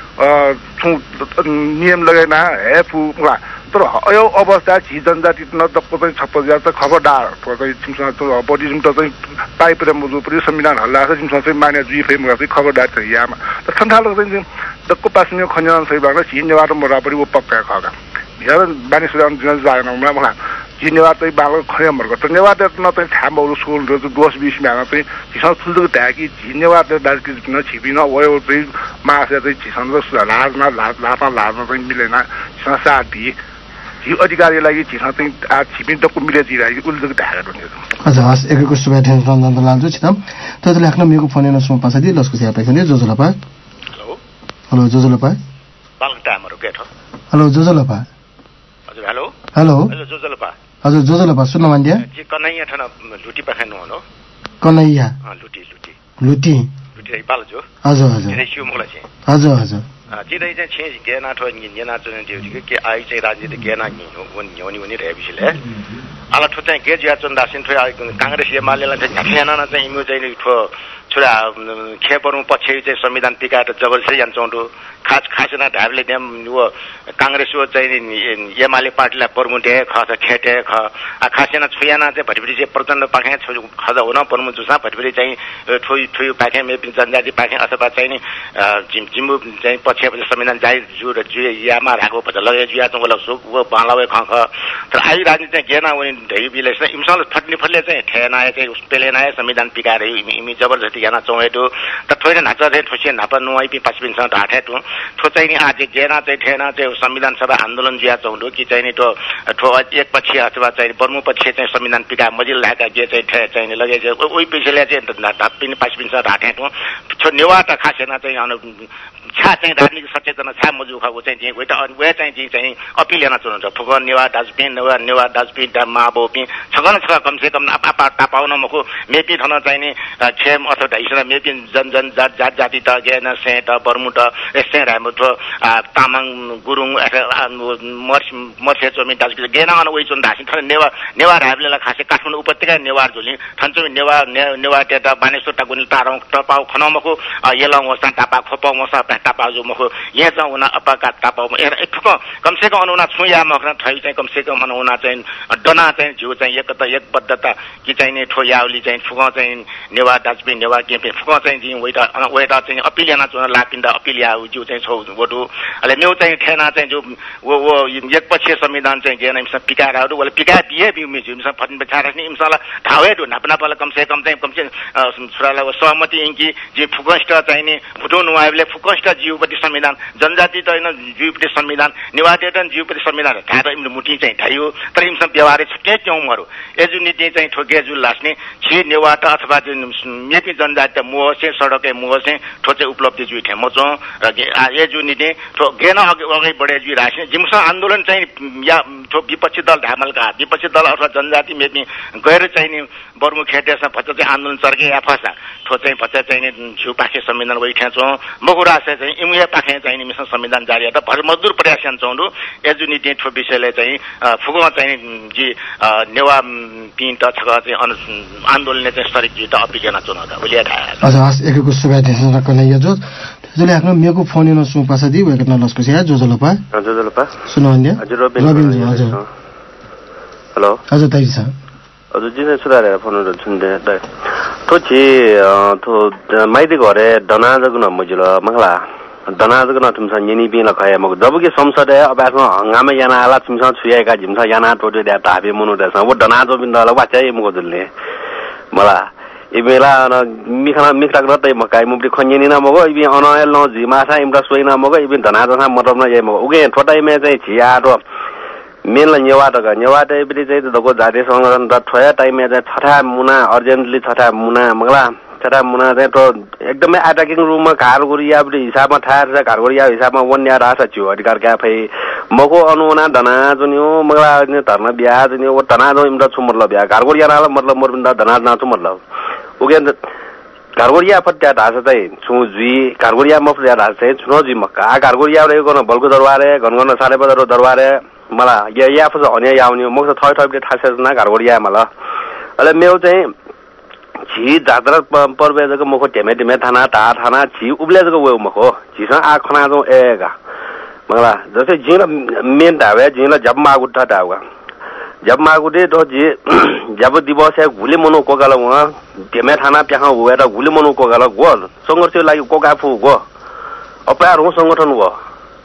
चाहिँ नियम लगाइना है पुरा तर यो अवस्था छि जनजाति न दक्को चाहिँ छप्पल जा त खबरदार चाहिँ तिमसँग त बडिजम त चाहिँ पाइप र मुजु पनि संविधान हल्ला छ तिमसँग चाहिँ माने जुइ फेम गर्दै खबरदार छ यामा त ठण्डालो चाहिँ दक्को पास्ने खन्यान सही भाग छिनेबाट मरा पनि वो पक्का खगा यार बानी सुदान दिन जाएन मलाई जिनेवार चाहिँ बाल खन्यामहरुको त नेवार न चाहिँ थामहरु सोल र 10-20 म्याना चाहिँ झिसन सुलको ताकि जिनेवार त दार्की न छिपिन वयो चाहिँ मासे चाहिँ झिसन र लाजमा चाहिँ मिलेन संसादी यो अधिकारीलाई झिसन चाहिँ छिपिन तको मिले जिराई उल्लुको ढाका पनि हजुर हस एकको सुबह ध्यान नन्दलाल जो छितम तले आफ्नो मेगु फोन न सो पासा दि लस्को स्या पाइसने जोजोलपा हेलो जोजोलपा बालक टामहरु के छ हेलो जोजोलपा हजुर हेलो हेलो जोजोलपा हजुर जोजोलपा सुन्न मान्दिया जी कन्हैया ठन लुटी पखानु हो कन्हैया लुटी पाल जो हजुर रेसियो मोला छ हजुर जिदै चाहिँ छे गेना ठो निना चुने दिउ के आई चाहिँ राजनीति गेना नि हो नि रे बिसले आला ठो चाहिँ गेज या चन्दा सिन ठो कांग्रेस एमालेलाई चाहिँ झ्याना न चाहिँ इमु चाहिँ ठो छोरा खेपरु पछि चाहिँ संविधान पिकाएर जबरजस्ती जान्छौं खासना ढाबले त्यहाँ वो कांग्रेस वो चाहिँ एमाले पार्टीलाई परमुटे खस खेटे ख खासना छुयाना चाहिँ भटभटी चाहिँ प्रचण्ड पाखे खज हुन परमु जुसा भटभटी चाहिँ ठुई पाखे मे जनजाति पाखे अथवा चाहिँ जिम्बु चाहिँ पछि संविधान जारी जु यामा राखो भज लगे जुया चाहिँ होला सो वो बालावे ख तर आई राजनीति चाहिँ गेना उनी ढै बिले छ इमसल फटले चाहिँ ठेना चाहिँ उसपेले ना संविधान पिकारे इमी जबरजस्ती गेना चौहेटो त थोरै नाचा चाहिँ ठुसे नापा नुआई पि पासबिन सँग ढाठे टु ठो चाहिँ नि आज गेना चाहिँ ठेना चाहिँ संविधान सभा आन्दोलन जिया चौडो कि चाहिँ नि ठो एक पछि अथवा चाहिँ बर्मु पछि चाहिँ संविधान पिका मजिल लाका गे चाहिँ ठे चाहिँ नि लगे चाहिँ ओइ पिछले चाहिँ ढापिन पासबिन सँग ढाठे टु ठो नेवाटा खासेना चाहिँ अन छा चाहिँ राजनीतिक सचेतना छा मजु खाको चाहिँ जे वेटा वे चाहिँ अपिल लेना चाहन्छ फुक नेवा डस्टबिन नेवा डस्टबिन डमा बोपि छगन छ कम से कम आपा तापाउन मको मेपि थन चाहिँ नि छेम अथवा ढाइसना मेपि जन जात जाति त गेन से त बर्मु त एसे रामु त तामाङ गुरुङ मर्से चोमी डस्टबिन गेना अन ओइ चोन ढासिन थन नेवा राबलेला खासे काठमाडौँ उपत्यका नेवार झोली थन्चो नेवा टेटा बानेश्वर टाकुनि तारौ टपाउ खनमको येलङ वसा टापा खोपाउ वसा टापा जो मको यहाँ चाहिँ उना अपका टापा एक कम से कम उना छुया मखना ठै चाहिँ कम से कम उना चाहिँ डना चाहिँ जिउ चाहिँ एक बद्धता कि चाहिँ नि ठोयाउली चाहिँ फुक चाहिँ नेवा डस्टबिन नेवा के फुक चाहिँ वेटा चाहिँ अपिलियाना चुन लापिन्दा अपिलिया जिउ चाहिँ छौ वटु अले मेउ चाहिँ ठेना चाहिँ जो वो एकपक्षीय संविधान चाहिँ गेन इमसा पिकाराहरु वले पिका बिहे बिउमे जुमसा फटिन बचारास्नी इमसाला ढावेडु नापनापाला कमसे कम सुराला सहमति इंकी जे फुकष्ट चाहिँ नि भुटो नुवाइले फुकष्ट जीवपति संविधान जनजाति त हैन जीवपति संविधान निवाटेटन जीवपति संविधान ढाडा इमले मुठी चाहिँ ढाइयो तर इमसा व्यवहार छके क्योंमरु एजु नीति चाहिँ ठोकेजु लास्ने छि नेवाटा अथवा मेपी जनजाति मोहसे सडके मोहसे ठोचे उपलब्धि जुइ ठेमचो र एजु नीति ठो गेन अगाडि बढे जुइ राख्ने जिमसा आन्दोलन चाहिँ या ठो विपक्षी दल ढामलका विपक्षी दल अथवा जनजाति मेपी गएर चाहिँ नि बर्मु खेटेसा फच चाहिँ आन्दोलन चर्के या फसा ठो चाहिँ फच चाहिँ नि झिउ पाखे संविधान वइठेछौ मगुरासे चाहिँ इमुया पाखे चाहिँ नि मिसन संविधान जारी त भर मजदुर प्रयासन चौंडु एजु नीति ठो विषयले चाहिँ फुगमा चाहिँ जी नेवा पिन त छगा चाहिँ आन्दोलनले चाहिँ सरिक जुइ त अपिकेना चुनाउ उलिया था हजुर एकको सुबाइटेसन रकने यो जो त्यसले आफ्नो मेको फोन इन सु पासदि वेक न लस्को छ जो जलपा सुनो अन्य हजुर रबिन हजुर हेलो हजुर दाइ छ हजुर जिने सुधारेर फोन सुन्दै दाइ थोची थो माइदे घरे दनाजको न मजुल मंगला दनाजको न तुमसा यनी बिन लखाय मग जबकि संसद अब आफ्नो हंगामा याना आला तुमसा छुयाका जिमसा याना टोटे दे ताबे मनु दे वो दनाजो बिन दला वाचाइ मगो दले मला इबेला मिखना मिखराक रतै मकाइ मुबि खन्यनी न मगो इबि अनयल न जिमासा इमरा सोइना मगो इबि दनाजो मतलब न ये मगो उगे ठोटाइ मे चाहिँ छिया तो मेनला नेवाटा इबि चाहिँ दको जातीय संगठन र ठोया टाइम मे चाहिँ छठा मुना अर्जेन्टली छठा मुना मगला छठा मुना चाहिँ तो एकदमै अटैकिङ रुममा कारगुरिया हिसाबमा ठार छ कारगुरिया हिसाबमा वन्या रासा छु अधिकार क्याफे मको अनुना दना जुनियो मगला ने धर्म बिया जुनियो वो तना जो इमरा छु मतलब बिया कारगुरिया नाला मतलब मोरबिन्दा दना ना छु मतलब उगे कारगुरिया पत्या दास चाहिँ छु जुई कारगुरिया मफल्या दास चाहिँ छु जुई मका कारगुरिया रहेको न बलको दरबारे गनगन साले बजार दरबारे मला या फस अन्य याउने मक त थय थयले थासे न कारगुरिया मला अले मेउ चाहिँ छि जात्रा पर्वेजको मको टेमे टेमे थाना ता थाना छि उब्लेजको वे मको छिस आ खना जो एगा मला जस्तै जिन मेन धावे जिन जब मागुटा टावा जब मागुटे तो जी जब दिवस है गुले मनो कोगाला वहाँ टेमे थाना प्याहा हुए र गुले मनो कोगाला गो संघर्ष लागि कोगाफु गो अपया रो संगठन गो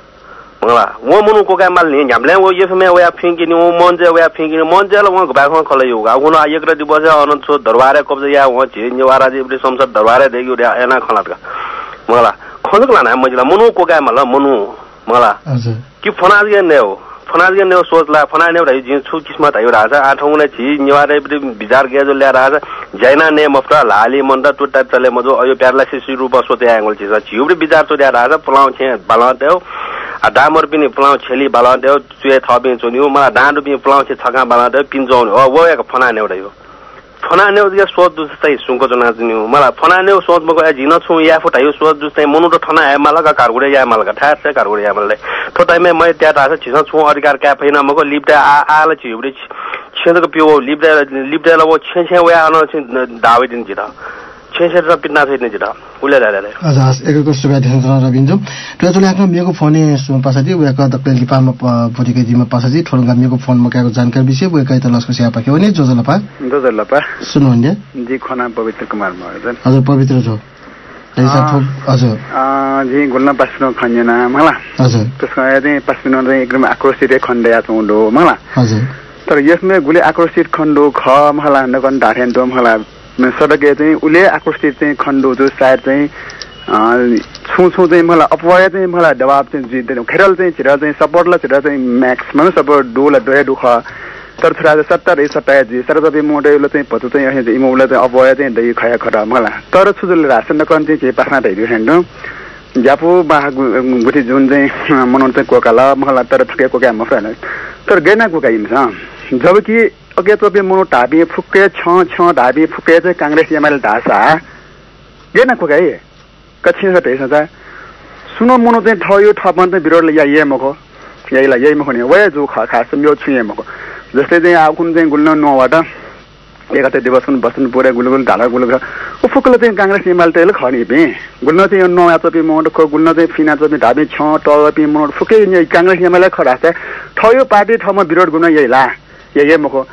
मला वो मनु कोगा माल नि हामीले वो यसमे वया फिंगिनी वो मनजे वया फिंगिनी मनजे ल वहाँ बाखमा खलै होगा उन आयक र दिवस है अनंत सो दरबारे कब्जा या वहाँ छि नेवारा जी बडी संसद दरबारे देग्यो एना खलात का मला खनक लाना मजला मनु कोगा माल मनु मला कि फनाज के ने हो फनाज के ने सोचला फना ने रही जिन छु किस्मत आयो राजा आठौंले छि नेवारे बडी बिजार के जो ल्या राजा जैना ने मफ्रा लाली मंदा टुटा चले मजो अयो प्यारला सिसि रूप सोते आंगल छि छिउबडी बिजार तो ल्या राजा पलाउ छे बालादेव आ दामर पनि पलाउ छेली बालादेव चुए थबे चोनियो मला डाँडु पनि पलाउ छे छका बालादेव पिन्जौन हो वो एक फना ने रही फना ने के सोच दुस्तै सुको जना जिनियो मला फना ने सोच मको ए जिन छु या फटायो सोच दुस्तै मनु त ठना ए मला का कारगुडे या मला का ठार छ कारगुडे या मला तो टाइम में त्या तास छिस छु अधिकार का फैना मको लिप्टा आले छिउबडी छेदको पियो लिप्टा ल वो छे वया अन दावे दिन जिता छेसे र पिन्ना फेर्ने जिता उले लाले अजास एकको सुबाइटेसन रबिन्जो टोचले आफ्नो मेको फोने सुम पासदि वेक दक्ले लिपामा पुटिके जिमा पासदि ठोरगा मेको फोन मकाको जानकारी विषय वेक त लस्को स्यापा के भने जोजलपा सुन्नु हुन्जे जी खना पवित्र कुमार महर्जन हजुर पवित्र जो दैसा ठोक हजुर जी गुल्न पास्नो खन्जना मला हजुर त्यसको चाहिँ पास्नो चाहिँ एकदम आक्रोशित खण्डया छौंडो मला हजुर तर यसमा गुले आक्रोशित खण्डो ख मला नगन ढाठेन दो मला सडके चाहिँ उले आक्रोशित चाहिँ खण्डो जो सायद चाहिँ छु चाहिँ मलाई अपवाय चाहिँ मलाई दबाब चाहिँ जित्दैन खेरल चाहिँ छिरा चाहिँ सपोर्टला छिरा चाहिँ म्याक्सिमम सपोर्ट डोला दोया दुख तर थोड़ा 70 27 जी सर तपाईँ मोडेल चाहिँ पतो चाहिँ यहाँ इमोला चाहिँ अपवाय चाहिँ दही खाया खरा मलाई तर सुजुल रासन नकन चाहिँ पाखना दैदियो हैन जापु बा गुठी जुन चाहिँ मनाउन चाहिँ कोकाला मलाई तर ठके कोका मफ्रा तर गैना कोका इमसा जबकि अगे तपाईँ मनो ढाबी फुक्के छ ढाबी फुक्के चाहिँ कांग्रेस एमएल ढासा गैना कोका ए कछि छ तेसा छ सुनो मनो चाहिँ थयो थपन चाहिँ विरोधले या ये मको यहीलाई यही मखो नि वे जो खास यो छुए मको जस्तै चाहिँ आकुन चाहिँ गुल्न नबाट एकता दिवसन बसन पुरै गुलगुल ढाला गुलग ओ फुक्कल चाहिँ कांग्रेस एमएल तेल खनि बे गुल्न चाहिँ यो नया चपी मोड खो गुल्न चाहिँ फिना चपी ढाबी छ टपी मोड फुके कांग्रेस एमएल खरा छ थयो पार्टी थमा विरोध गुल्न यहीला यही मको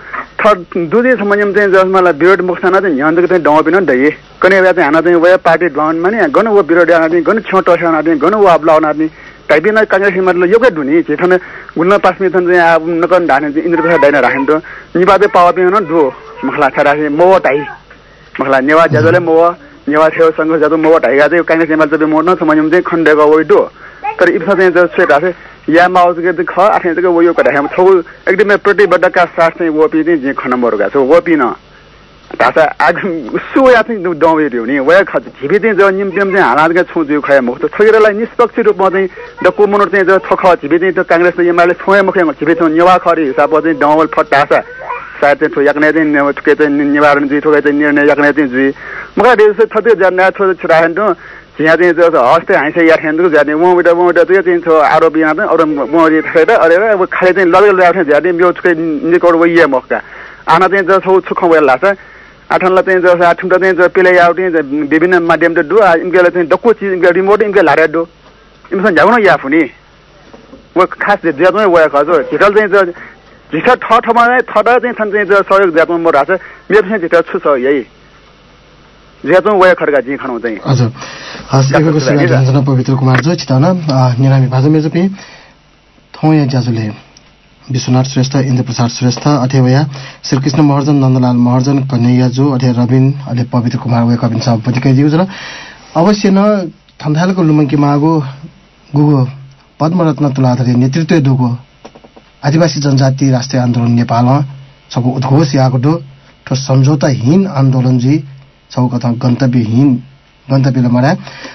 दुधे समयम चाहिँ जसमालाई विरोध मुखसाना चाहिँ ध्यान चाहिँ डाउँ ढाइए कने बेला चाहिँ हाना चाहिँ वया पार्टी डाउन माने गन वो विरोध आदि गन छोटो सन आदि गन वो अबलाउन आदि टाइपिन कांग्रेस मतलब योगै दुनी जेठन गुल्न पासमी थन चाहिँ अब नकन धाने इन्द्रप्रसाद डाइन राखिन त निबादे पावा पिन दो मखला छरा चाहिँ मो टाइ मखला नेवा जजले मो नेवा थियो संघ जजो मो टाइ गाजे कांग्रेस एमएल चाहिँ मोर्न समयम चाहिँ खण्डेको वइ दो तर इप्सा चाहिँ जो सेट आसे या माउस के ख आथे के वो यो कदा हम थौ एकदमै प्रतिबद्धका साथ चाहिँ वपी चाहिँ जे खनम्बर गा छ वपी न तासा आग सो या चाहिँ डौवे दियो नि वया ख झिबे चाहिँ जो निम्तिम चाहिँ हालातका छु जो खया मुक्त थगिरलाई निष्पक्ष रूपमा चाहिँ द कोमनर चाहिँ जो थख झिबे चाहिँ त कांग्रेस एमआरले छोए मुखे झिबे चाहिँ नेवा खरी हिसाब चाहिँ डौवल फटासा सायद चाहिँ ठोयाक्ने चाहिँ ठुके चाहिँ निवारण जी ठोके चाहिँ निर्णय याक्ने चाहिँ जी मगा देश थते जन्ना थो छराहन त यहाँ चाहिँ जो हस्ते हाइसे या ठेन्दु जाने वो बेटा त्यो चाहिँ छ आरोपी यहाँ चाहिँ अरु मोरी थेर अरे अब खाले चाहिँ लगल ल्याउने जाने म्यो छुके निकोड वइया मक्का आना चाहिँ जो छ छुख वेल लाछ आठनला चाहिँ जो आठुम त चाहिँ जो पेले आउट विभिन्न माध्यम त दु इनके चाहिँ डक्को चीज इनके रिमोट इनके लारे दु इमसन जाउन या फुनी वो खास जेतमै वया खजो झिटल चाहिँ जो झिटा ठठमा थडा चाहिँ छन् चाहिँ जो सहयोग जेतमै म राछ मेरो चाहिँ झिटा छु छ यही जेतमै वया खर्गा जी खानु चाहिँ हजुर हस एकको सेवा जान्छ पवित्र कुमार जो चिताउन निरामी भाषा मेजो पनि थौया जाजुले विश्वनाथ श्रेष्ठ इन्द्रप्रसाद श्रेष्ठ अथेवया श्रीकृष्ण महर्जन नन्दलाल महर्जन कन्हैया जो अथे रबिन अले पवित्र कुमार वे कविन सब पतिकै दिउ जन अवश्य न थन्थालको लुमंकी मागो गुगो पद्मरत्न तुलाधरी नेतृत्व दुगो आदिवासी जनजाति राष्ट्रिय आन्दोलन नेपाल छको उद्घोष याको दो ठो सम्झौताहीन आन्दोलन जी छौ कथा गन्तव्यले मरा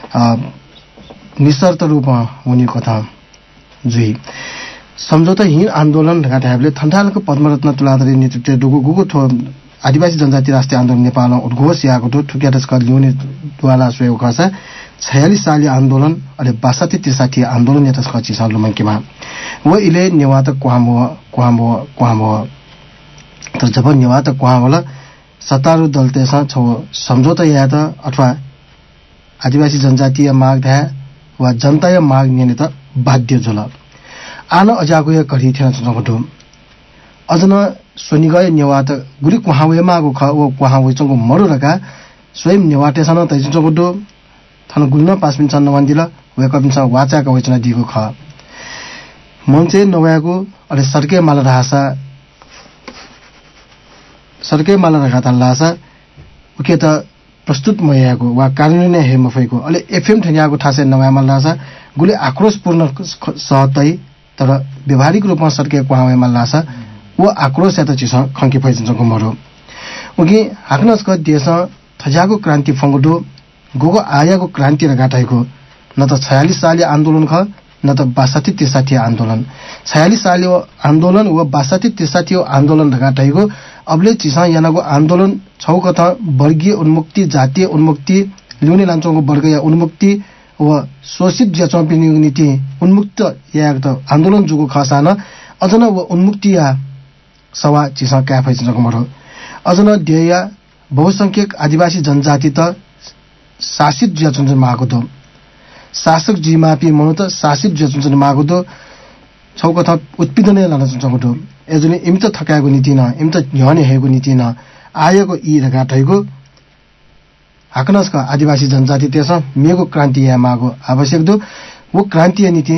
निशर्त रूपमा हुने कथा जुई सम्झौताहीन आन्दोलन घाटाहरूले थन्थालको पद्मरत्न तुलाधरी नेतृत्व डुगु गुगु थो आदिवासी जनजाति राष्ट्रिय आन्दोलन नेपाल उद्घोष याको दो ठुक्याटस क ल्युने द्वाला सोयो खसा 46 साली आन्दोलन अले 62-63 आन्दोलन यतस क चिसा लुमंकीमा वो इले नेवात क्वामो तर जब नेवात क्वामला सत्तारूढ़ दल त्यसमा छौ सम्झौता या त अथवा आदिवासी जनजातीय माग धा वा जनताय माग निने त बाध्य जुल आन अजाको या कढी थिन चंगो अजन सोनिगय नेवात गुरी कुहावे मागो ख वो कुहावे चंगो मरु रका स्वयं नेवाटे सन तै चंगो दो थन गुल्न पासमिन सन नवन्दिला वे कपिन सन वाचा का वचना दिगो ख मन्चे नवयाको अले सरके माल रासा सरके माला रखा था लासा उके त प्रस्तुत मयाको वा कानुनी हे मफैको अले एफएम ठन्याको ठासे नया माल लासा गुले आक्रोशपूर्ण सहतै तर व्यवहारिक रूपमा सरके क्वावे माल लासा वो आक्रोश या त चिस खंकी फैजनको मरो उगी हाक्नस क देश थजाको क्रान्ति फंगडो गोगो आयाको क्रान्ति रगाटाइको न त 46 साली आन्दोलन ख न त 62-63 आन्दोलन 46 साली आन्दोलन व 62-63 आन्दोलन रगाटाइको अबले चिसा यानाको आन्दोलन छौ कथा वर्गीय उन्मुक्ति जातीय उन्मुक्ति ल्युने लान्छौको वर्ग या उन्मुक्ति व शोषित ज्याचौपिनी नीति उन्मुक्त या त आन्दोलन जुगो खसान अजन व उन्मुक्ति या सवा चिसा क्या फैसनको मरो अजन देया बहुसंख्यक आदिवासी जनजाति त शासित ज्याचुन मागो दो शासक जिमापी मनु त शासित ज्याचुन मागो दो छौ कथा उत्पीडन लान चंगो एजुने इमत थकाएको नीति न इमत न्याने हेको नीति न आएको ई रगाटैको हाकनसका आदिवासी जनजाति त्यसमा मेगो क्रान्ति या मागो आवश्यक दो वो क्रान्ति नीति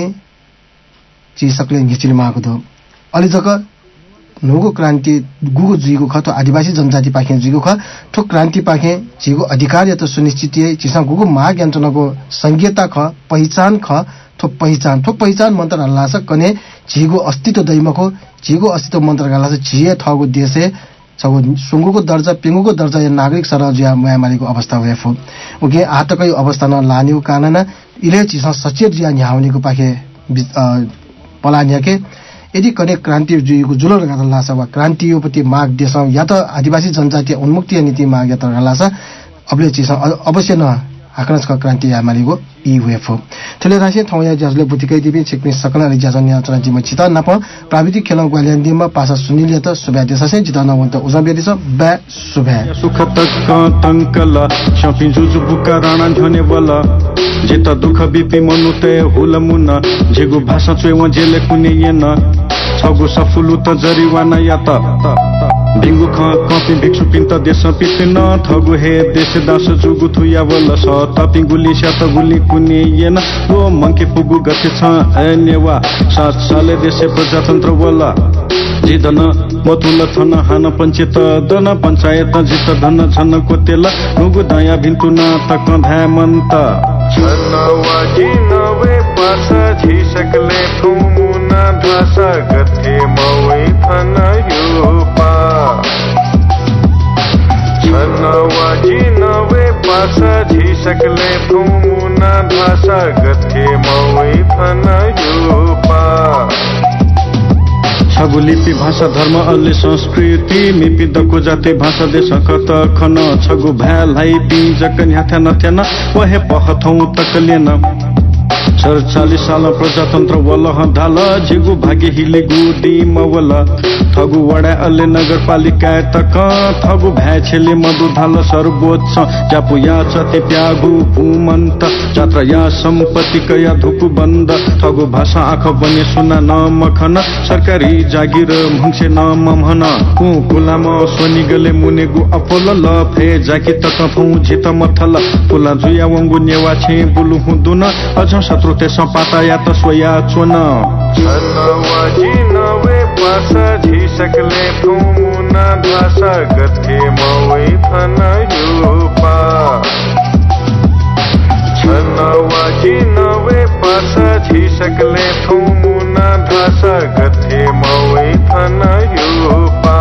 चिसकले घिचिल मागो दो अलि जक नोगो क्रान्ति गुगो जुइगो ख त आदिवासी जनजाति पाखे जुइगो ख ठो क्रान्ति पाखे जिगो अधिकार या त सुनिश्चित चिसा गुगो माग यन्त्रनको संघीयता ख पहिचान ख थो पहिचान मन्त्र हल्लास कने झिगो अस्तित्व दैमको झिगो अस्तित्व मन्त्र हल्लास झिए थगो देशे छगो सुंगुको दर्जा पिंगुको दर्जा या नागरिक सरजिया महामारीको अवस्था वेफो उके आतकै अवस्था न लानिउ कानन इले चिसा सचेत जिया न्याउनेको पाखे पलान्याके यदि कने क्रान्ति जुइको जुलर गर्न लास वा क्रान्तियोपति माग देश या त आदिवासी जनजातीय उन्मुक्ति नीति माग या त हल्लास अबले चिसा अवश्य न आक्रमणका क्रान्ति आमालीको इवेफो थले राशि थौया जसले बुतिकै दिबि छिक्ने सकल अनि जजन्या चरणजी म चिता नप प्राविधिक खेल ग्वालियन्दीमा पासा सुनिल त सुब्या देशसे जिता नवन्त उजबेदि छ बे सुब्या सुख तक तंकला शपिङ जुजु बुका राणा झने बला जेता दुख बिपि मनुते हुलमुना जेगु भाषा चोय व जेले कुने येन छगु सफुलु त जरिवाना या त भिंगु कपी भिक्षु पिंत देश पितिन थगु हे देश दास जुगु थुया वल स तपि गुली स्यात गुली कुनी येन ओ मंके पुगु गथे छ अन्यवा 7 साले देश प्रजातन्त्र वल जिदन मतुल थन हान पञ्चायत दन पञ्चायत जित धन छन कोतेल नुगु दया भिन्तुन तक धामन्त छनवाजी नवे पास झिसकले ठुमुना भाषा गथे मवै थन युपा छनवाजी नवे पास झिसकले ठुमुना भाषा गथे मवै थन युपा छगु लिपि भाषा धर्म अल्ले संस्कृति मिपि दको जाति भाषा देश कत खन छगु भ्यालाई पि जकन ह्याथन थेन वहे पहथौ तकलेन 40 साल प्रजातन्त्र वल धाल झिगु भाग्य हिले गुदी मवल थगु वडा अल्ले नगरपालिका तक थगु भ्याछेले मधु धाल सर्वोच्च जापु या चते त्यागु पुमन्त जात्रा या सम्पत्ति कया धुकु बन्द थगु भाषा आँख बने सुना न मखन सरकारी जागिर भंसे न ममहन कुलाम सोनी गले मुनेगु अपोल ल फे जाकी तक फौ झित मथल कुला जुया वंगु नेवा छे बुलु हुँदुन अझ शत्रु त्यसो पाता या त सोया चोन छनवाजी नवे पास झिसकले ठुमुना भाषा गथे मवै थन युपा छनवाजी नवे पास झिसकले ठुमुना भाषा गथे मवै थन युपा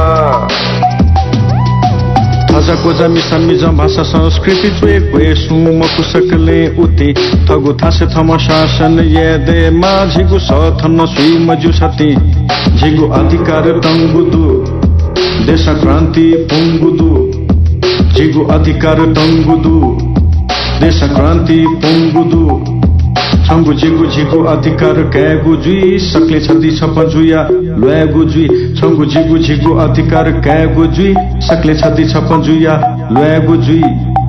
कोजा मिसामिज भाषा संस्कृति जुए गुए सुम कुसकले उति थगु थासे थम शासन येदे मा झिगु सथन सुई मजु छति झिगु अधिकार तंगुदु देश क्रान्ति पुंगुदु झिगु अधिकार तंगुदु देश क्रान्ति पुंगुदु छंगु झिगु अधिकार कैगु जुई सकले छदी छप जुया लयगु जुई छंगु झिगु अधिकार कैगु जुई सकले छदी छप जुया लयगु जुई